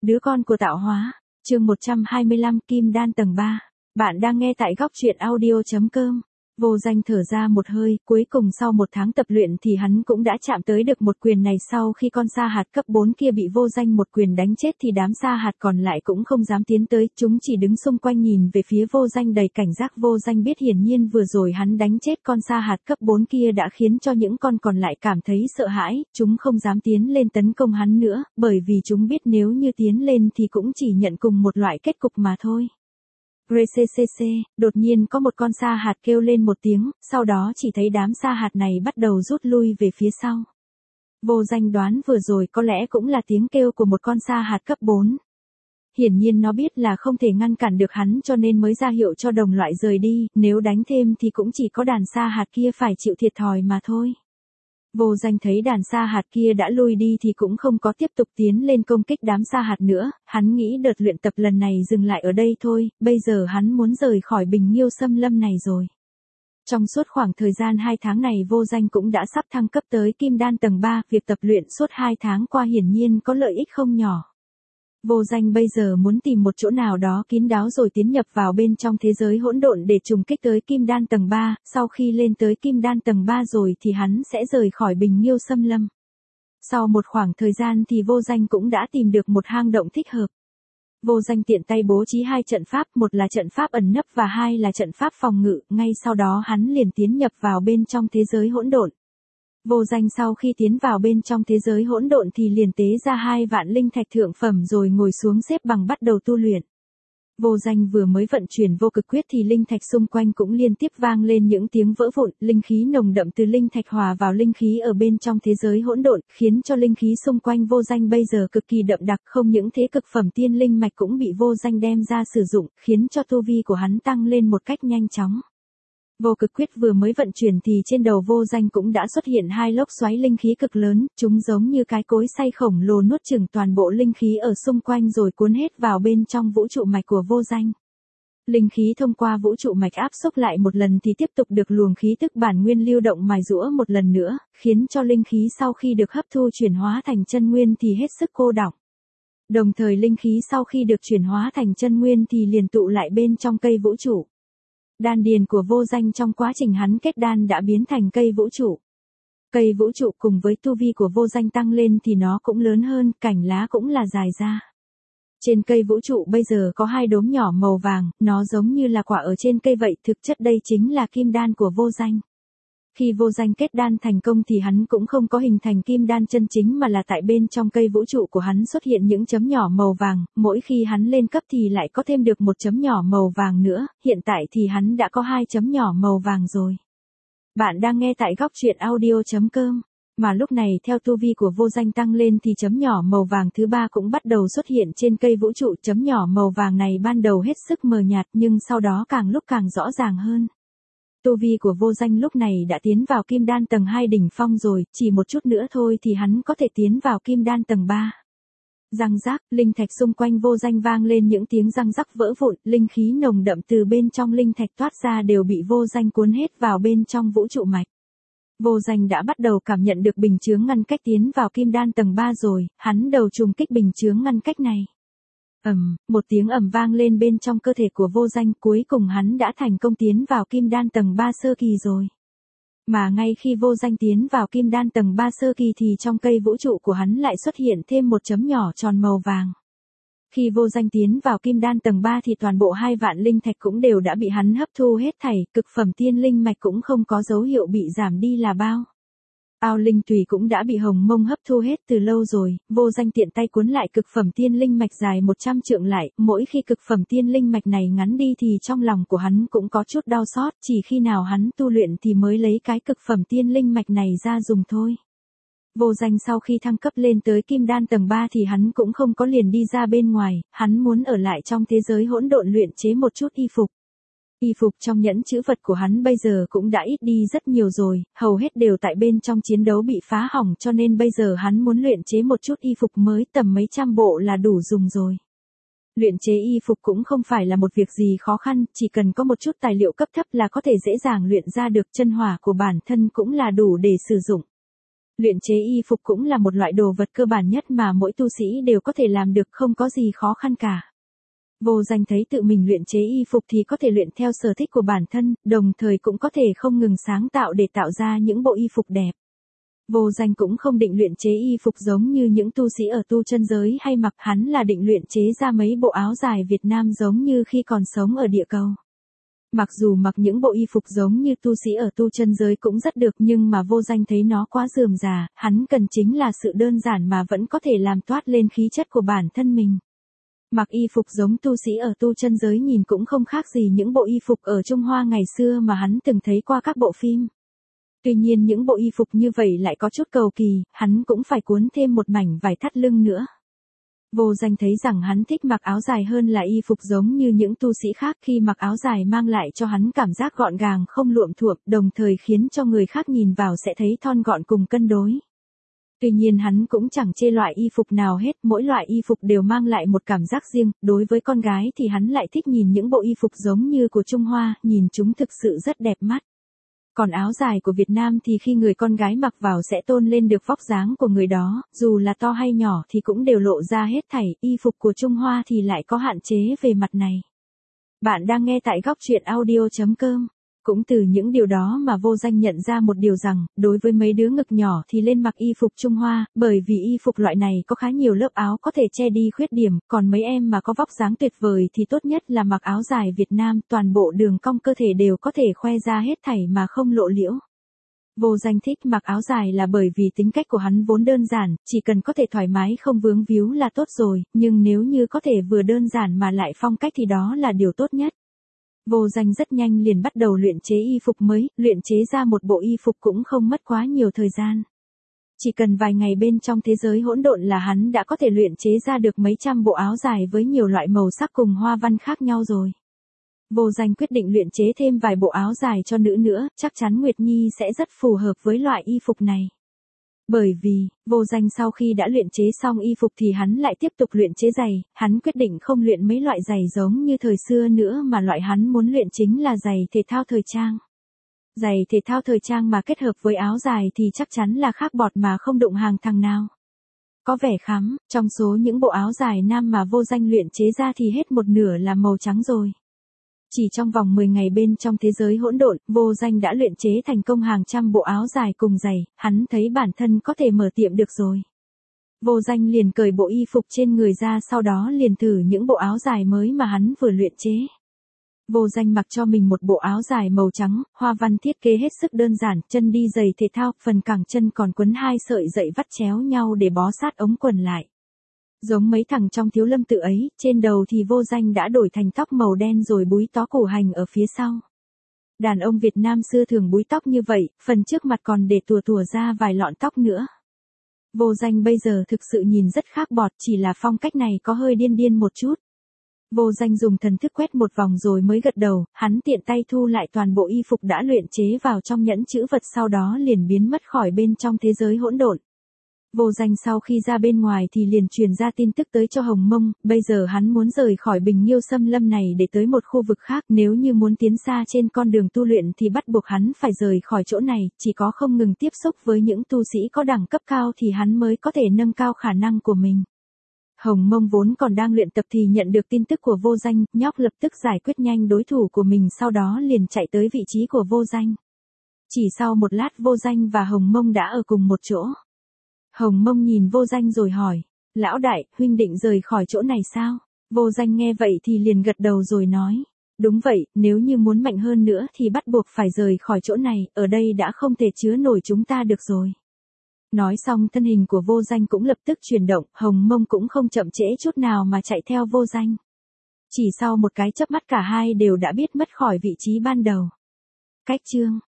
Đứa con của tạo hóa. Chương 125 Kim Đan tầng 3. Bạn đang nghe tại góc truyện audio.com. Vô Danh thở ra một hơi, cuối cùng sau một tháng tập luyện thì hắn cũng đã chạm tới được một quyền này. Sau khi con sa hạt cấp 4 kia bị Vô Danh một quyền đánh chết thì đám sa hạt còn lại cũng không dám tiến tới, chúng chỉ đứng xung quanh nhìn về phía Vô Danh đầy cảnh giác. Vô Danh biết hiển nhiên vừa rồi hắn đánh chết con sa hạt cấp 4 kia đã khiến cho những con còn lại cảm thấy sợ hãi, chúng không dám tiến lên tấn công hắn nữa, bởi vì chúng biết nếu như tiến lên thì cũng chỉ nhận cùng một loại kết cục mà thôi. RCCC, đột nhiên có một con sa hạt kêu lên một tiếng, sau đó chỉ thấy đám sa hạt này bắt đầu rút lui về phía sau. Vô Danh đoán vừa rồi có lẽ cũng là tiếng kêu của một con sa hạt cấp 4. Hiển nhiên nó biết là không thể ngăn cản được hắn cho nên mới ra hiệu cho đồng loại rời đi, nếu đánh thêm thì cũng chỉ có đàn sa hạt kia phải chịu thiệt thòi mà thôi. Vô Danh thấy đàn sa hạt kia đã lui đi thì cũng không có tiếp tục tiến lên công kích đám sa hạt nữa, hắn nghĩ đợt luyện tập lần này dừng lại ở đây thôi, bây giờ hắn muốn rời khỏi Bình Nghiêu Xâm Lâm này rồi. Trong suốt khoảng thời gian 2 tháng này Vô Danh cũng đã sắp thăng cấp tới Kim Đan tầng 3, việc tập luyện suốt 2 tháng qua hiển nhiên có lợi ích không nhỏ. Vô Danh bây giờ muốn tìm một chỗ nào đó kín đáo rồi tiến nhập vào bên trong thế giới hỗn độn để trùng kích tới Kim Đan tầng 3, sau khi lên tới Kim Đan tầng 3 rồi thì hắn sẽ rời khỏi Bình Nghiêu Xâm Lâm. Sau một khoảng thời gian thì Vô Danh cũng đã tìm được một hang động thích hợp. Vô Danh tiện tay bố trí 2 trận pháp, một là trận pháp ẩn nấp và 2 là trận pháp phòng ngự, ngay sau đó hắn liền tiến nhập vào bên trong thế giới hỗn độn. Vô Danh sau khi tiến vào bên trong thế giới hỗn độn thì liền tế ra 2 vạn linh thạch thượng phẩm rồi ngồi xuống xếp bằng bắt đầu tu luyện. Vô Danh vừa mới vận chuyển vô cực quyết thì linh thạch xung quanh cũng liên tiếp vang lên những tiếng vỡ vụn, linh khí nồng đậm từ linh thạch hòa vào linh khí ở bên trong thế giới hỗn độn, khiến cho linh khí xung quanh Vô Danh bây giờ cực kỳ đậm đặc, không những thế cực phẩm tiên linh mạch cũng bị Vô Danh đem ra sử dụng, khiến cho tu vi của hắn tăng lên một cách nhanh chóng. Vô cực quyết vừa mới vận chuyển thì trên đầu Vô Danh cũng đã xuất hiện 2 lốc xoáy linh khí cực lớn, chúng giống như cái cối xay khổng lồ nuốt chửng toàn bộ linh khí ở xung quanh rồi cuốn hết vào bên trong vũ trụ mạch của Vô Danh. Linh khí thông qua vũ trụ mạch áp xúc lại một lần thì tiếp tục được luồng khí tức bản nguyên lưu động mài giũa một lần nữa, khiến cho linh khí sau khi được hấp thu chuyển hóa thành chân nguyên thì hết sức cô đọng. Đồng thời linh khí sau khi được chuyển hóa thành chân nguyên thì liền tụ lại bên trong cây vũ trụ. Đan điền của Vô Danh trong quá trình hắn kết đan đã biến thành cây vũ trụ. Cây vũ trụ cùng với tu vi của Vô Danh tăng lên thì nó cũng lớn hơn, cành lá cũng là dài ra. Trên cây vũ trụ bây giờ có 2 đốm nhỏ màu vàng, nó giống như là quả ở trên cây vậy, thực chất đây chính là kim đan của Vô Danh. Khi Vô Danh kết đan thành công thì hắn cũng không có hình thành kim đan chân chính mà là tại bên trong cây vũ trụ của hắn xuất hiện những chấm nhỏ màu vàng, mỗi khi hắn lên cấp thì lại có thêm được một chấm nhỏ màu vàng nữa, hiện tại thì hắn đã có 2 chấm nhỏ màu vàng rồi. Bạn đang nghe tại góc truyện audio.com, mà lúc này theo tu vi của Vô Danh tăng lên thì chấm nhỏ màu vàng thứ 3 cũng bắt đầu xuất hiện trên cây vũ trụ. Chấm nhỏ màu vàng này ban đầu hết sức mờ nhạt nhưng sau đó càng lúc càng rõ ràng hơn. Tu vi của Vô Danh lúc này đã tiến vào Kim Đan tầng 2 đỉnh phong rồi, chỉ một chút nữa thôi thì hắn có thể tiến vào Kim Đan tầng 3. Răng rác, linh thạch xung quanh Vô Danh vang lên những tiếng răng rắc vỡ vụn, linh khí nồng đậm từ bên trong linh thạch toát ra đều bị Vô Danh cuốn hết vào bên trong vũ trụ mạch. Vô Danh đã bắt đầu cảm nhận được bình chướng ngăn cách tiến vào Kim Đan tầng 3 rồi, hắn đầu trùng kích bình chướng ngăn cách này. Một tiếng ầm vang lên bên trong cơ thể của Vô Danh, cuối cùng hắn đã thành công tiến vào Kim Đan tầng 3 sơ kỳ rồi. Mà ngay khi Vô Danh tiến vào Kim Đan tầng 3 sơ kỳ thì trong cây vũ trụ của hắn lại xuất hiện thêm một chấm nhỏ tròn màu vàng. Khi Vô Danh tiến vào Kim Đan tầng 3 thì toàn bộ 2 vạn linh thạch cũng đều đã bị hắn hấp thu hết thảy, cực phẩm tiên linh mạch cũng không có dấu hiệu bị giảm đi là bao. Ao linh tùy cũng đã bị Hồng Mông hấp thu hết từ lâu rồi, Vô Danh tiện tay cuốn lại cực phẩm tiên linh mạch dài 100 trượng lại, mỗi khi cực phẩm tiên linh mạch này ngắn đi thì trong lòng của hắn cũng có chút đau xót, chỉ khi nào hắn tu luyện thì mới lấy cái cực phẩm tiên linh mạch này ra dùng thôi. Vô Danh sau khi thăng cấp lên tới Kim Đan tầng 3 thì hắn cũng không có liền đi ra bên ngoài, hắn muốn ở lại trong thế giới hỗn độn luyện chế một chút y phục. Y phục trong nhẫn chữ vật của hắn bây giờ cũng đã ít đi rất nhiều rồi, hầu hết đều tại bên trong chiến đấu bị phá hỏng cho nên bây giờ hắn muốn luyện chế một chút y phục mới tầm mấy trăm bộ là đủ dùng rồi. Luyện chế y phục cũng không phải là một việc gì khó khăn, chỉ cần có một chút tài liệu cấp thấp là có thể dễ dàng luyện ra được, chân hỏa của bản thân cũng là đủ để sử dụng. Luyện chế y phục cũng là một loại đồ vật cơ bản nhất mà mỗi tu sĩ đều có thể làm được, không có gì khó khăn cả. Vô Danh thấy tự mình luyện chế y phục thì có thể luyện theo sở thích của bản thân, đồng thời cũng có thể không ngừng sáng tạo để tạo ra những bộ y phục đẹp. Vô Danh cũng không định luyện chế y phục giống như những tu sĩ ở tu chân giới hay mặc, hắn là định luyện chế ra mấy bộ áo dài Việt Nam giống như khi còn sống ở địa cầu. Mặc dù mặc những bộ y phục giống như tu sĩ ở tu chân giới cũng rất được, nhưng mà Vô Danh thấy nó quá rườm rà, hắn cần chính là sự đơn giản mà vẫn có thể làm toát lên khí chất của bản thân mình. Mặc y phục giống tu sĩ ở tu chân giới nhìn cũng không khác gì những bộ y phục ở Trung Hoa ngày xưa mà hắn từng thấy qua các bộ phim. Tuy nhiên những bộ y phục như vậy lại có chút cầu kỳ, hắn cũng phải cuốn thêm một mảnh vải thắt lưng nữa. Vô Danh thấy rằng hắn thích mặc áo dài hơn là y phục giống như những tu sĩ khác, khi mặc áo dài mang lại cho hắn cảm giác gọn gàng không luộm thuộm, đồng thời khiến cho người khác nhìn vào sẽ thấy thon gọn cùng cân đối. Tuy nhiên hắn cũng chẳng chê loại y phục nào hết, mỗi loại y phục đều mang lại một cảm giác riêng, đối với con gái thì hắn lại thích nhìn những bộ y phục giống như của Trung Hoa, nhìn chúng thực sự rất đẹp mắt. Còn áo dài của Việt Nam thì khi người con gái mặc vào sẽ tôn lên được vóc dáng của người đó, dù là to hay nhỏ thì cũng đều lộ ra hết thảy, y phục của Trung Hoa thì lại có hạn chế về mặt này. Bạn đang nghe tại góc truyện audio.com. Cũng từ những điều đó mà Vô Danh nhận ra một điều rằng, đối với mấy đứa ngực nhỏ thì lên mặc y phục Trung Hoa, bởi vì y phục loại này có khá nhiều lớp áo có thể che đi khuyết điểm, còn mấy em mà có vóc dáng tuyệt vời thì tốt nhất là mặc áo dài Việt Nam, toàn bộ đường cong cơ thể đều có thể khoe ra hết thảy mà không lộ liễu. Vô Danh thích mặc áo dài là bởi vì tính cách của hắn vốn đơn giản, chỉ cần có thể thoải mái không vướng víu là tốt rồi, nhưng nếu như có thể vừa đơn giản mà lại phong cách thì đó là điều tốt nhất. Vô Danh rất nhanh liền bắt đầu luyện chế y phục mới, luyện chế ra một bộ y phục cũng không mất quá nhiều thời gian. Chỉ cần vài ngày bên trong thế giới hỗn độn là hắn đã có thể luyện chế ra được mấy trăm bộ áo dài với nhiều loại màu sắc cùng hoa văn khác nhau rồi. Vô Danh quyết định luyện chế thêm vài bộ áo dài cho nữ nữa, chắc chắn Nguyệt Nhi sẽ rất phù hợp với loại y phục này. Bởi vì, Vô Danh sau khi đã luyện chế xong y phục thì hắn lại tiếp tục luyện chế giày, hắn quyết định không luyện mấy loại giày giống như thời xưa nữa mà loại hắn muốn luyện chính là giày thể thao thời trang. Giày thể thao thời trang mà kết hợp với áo dài thì chắc chắn là khác bọt mà không đụng hàng thằng nào. Có vẻ khắm, trong số những bộ áo dài nam mà Vô Danh luyện chế ra thì hết một nửa là màu trắng rồi. Chỉ trong vòng 10 ngày bên trong thế giới hỗn độn, Vô Danh đã luyện chế thành công hàng trăm bộ áo dài cùng giày, hắn thấy bản thân có thể mở tiệm được rồi. Vô Danh liền cởi bộ y phục trên người ra, sau đó liền thử những bộ áo dài mới mà hắn vừa luyện chế. Vô Danh mặc cho mình một bộ áo dài màu trắng, hoa văn thiết kế hết sức đơn giản, chân đi giày thể thao, phần cẳng chân còn quấn 2 sợi dây vắt chéo nhau để bó sát ống quần lại. Giống mấy thằng trong Thiếu Lâm Tự ấy, trên đầu thì Vô Danh đã đổi thành tóc màu đen rồi búi tó củ hành ở phía sau. Đàn ông Việt Nam xưa thường búi tóc như vậy, phần trước mặt còn để tùa ra vài lọn tóc nữa. Vô Danh bây giờ thực sự nhìn rất khác bọt, chỉ là phong cách này có hơi điên một chút. Vô Danh dùng thần thức quét một vòng rồi mới gật đầu, hắn tiện tay thu lại toàn bộ y phục đã luyện chế vào trong nhẫn chữ vật, sau đó liền biến mất khỏi bên trong thế giới hỗn độn. Vô Danh sau khi ra bên ngoài thì liền truyền ra tin tức tới cho Hồng Mông, bây giờ hắn muốn rời khỏi Bình Nghiêu Xâm Lâm này để tới một khu vực khác, nếu như muốn tiến xa trên con đường tu luyện thì bắt buộc hắn phải rời khỏi chỗ này, chỉ có không ngừng tiếp xúc với những tu sĩ có đẳng cấp cao thì hắn mới có thể nâng cao khả năng của mình. Hồng Mông vốn còn đang luyện tập thì nhận được tin tức của Vô Danh, nhóc lập tức giải quyết nhanh đối thủ của mình, sau đó liền chạy tới vị trí của Vô Danh. Chỉ sau một lát Vô Danh và Hồng Mông đã ở cùng một chỗ. Hồng Mông nhìn Vô Danh rồi hỏi, lão đại, huynh định rời khỏi chỗ này sao? Vô Danh nghe vậy thì liền gật đầu rồi nói, đúng vậy, nếu như muốn mạnh hơn nữa thì bắt buộc phải rời khỏi chỗ này, ở đây đã không thể chứa nổi chúng ta được rồi. Nói xong thân hình của Vô Danh cũng lập tức chuyển động, Hồng Mông cũng không chậm trễ chút nào mà chạy theo Vô Danh. Chỉ sau một cái chớp mắt cả hai đều đã biết mất khỏi vị trí ban đầu. Cách chương